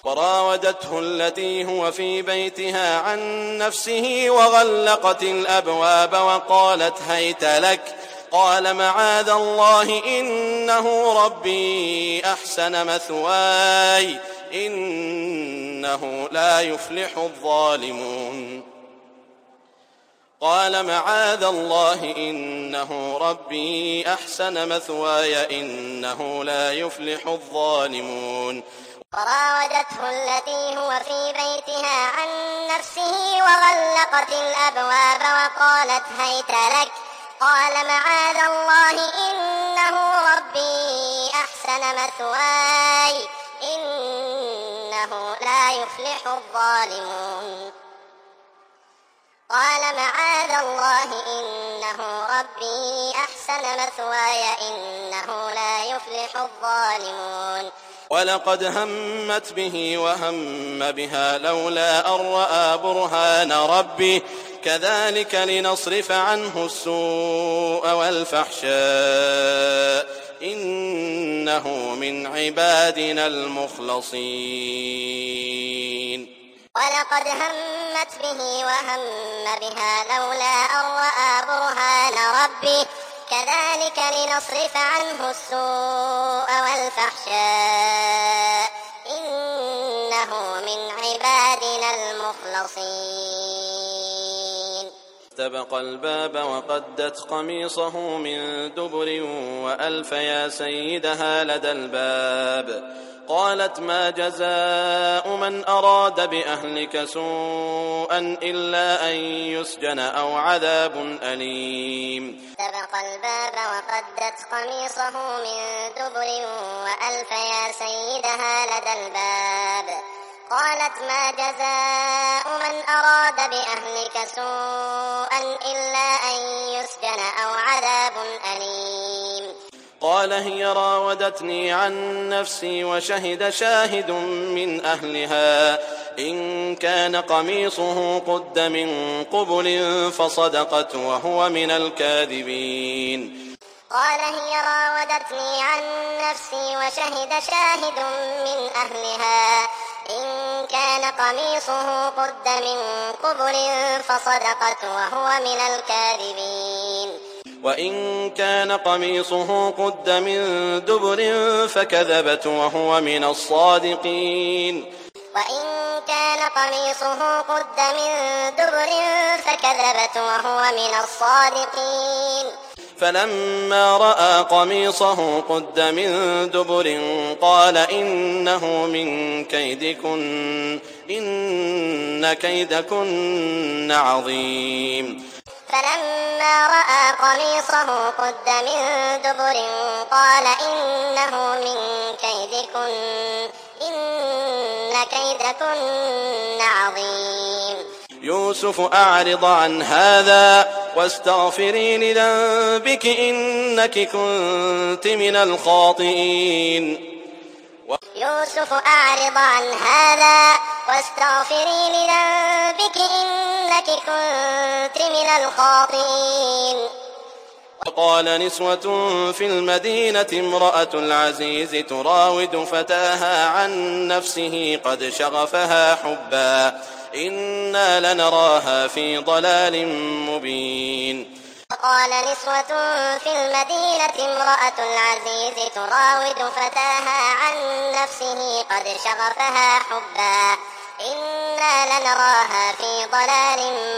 وراودته التي هو في بيتها عن نفسه وغلقت الأبواب وقالت هيت لك قال معاذ الله إنه ربي أحسن مثواي إنه لا يفلح الظالمون قال معاذ الله إنه ربي أحسن مثواي إنه لا يفلح الظالمون وراودته التي هو في بيتها عن نفسه وغلقت الأبواب وقالت هيت لك قال معاذ الله إنه ربي أحسن مثواي إنه لا يفلح الظالمون قال معاذ الله إنه ربي أحسن مثواي إنه لا يفلح الظالمون ولقد همت به وهم بها لولا أن رأى برهان ربه كذلك لنصرف عنه السوء والفحشاء إنه من عبادنا المخلصين ولقد همت به وهم بها لولا أن رأى برهان ربه كذلك لنصرف عنه السوء والفحشاء إنه من عبادنا المخلصين استبق الباب وقدت قميصه من دبر وألف يا سيدها لدى الباب قالت ما جزاء من أراد بأهلك سوءا إلا أن يسجن أو عذاب أليم استبق الباب وقدت قميصه من دبر وألف يا سيدها لدى الباب قالت ما جزاء من أراد بأهلك سوءا إلا أن يسجن أو عذاب أليم قال هي راودتني عن نفسي وشهد شاهد من أهلها إن كان قميصه قد من قبل فصدقت وهو من الكاذبين قال هي راودتني عن نفسي وشهد شاهد من أهلها إن كان قميصه قد من قبل فصدقت وهو من الكاذبين وإن كان قميصه قد من دبر فكذبت وهو من الصادقين وإن كان قميصه قد من دبر فكذبت وهو من الصادقين فلما رأى قميصه قد من دبر قال إنه من كيدكن إن كيدكن عظيم فلما رأى قميصه قد من دبر قال إنه من كيدكن إن كيدكن عظيم يوسف أعرض عن هذا واستغفري لذنبك إنك كنت من الخاطئين يوسف أعرض عن هذا واستغفري لذنبك إنك كنت من الخاطئين وقال نسوة في المدينة امرأة العزيز تراود فتاها عن نفسه قد شغفها حبا إنا لنراها في ضلال مبين وقال نسوة في المدينة امرأة العزيز تراود فتاها عن نفسه قد شغفها حبا إنا لنراها في ضلال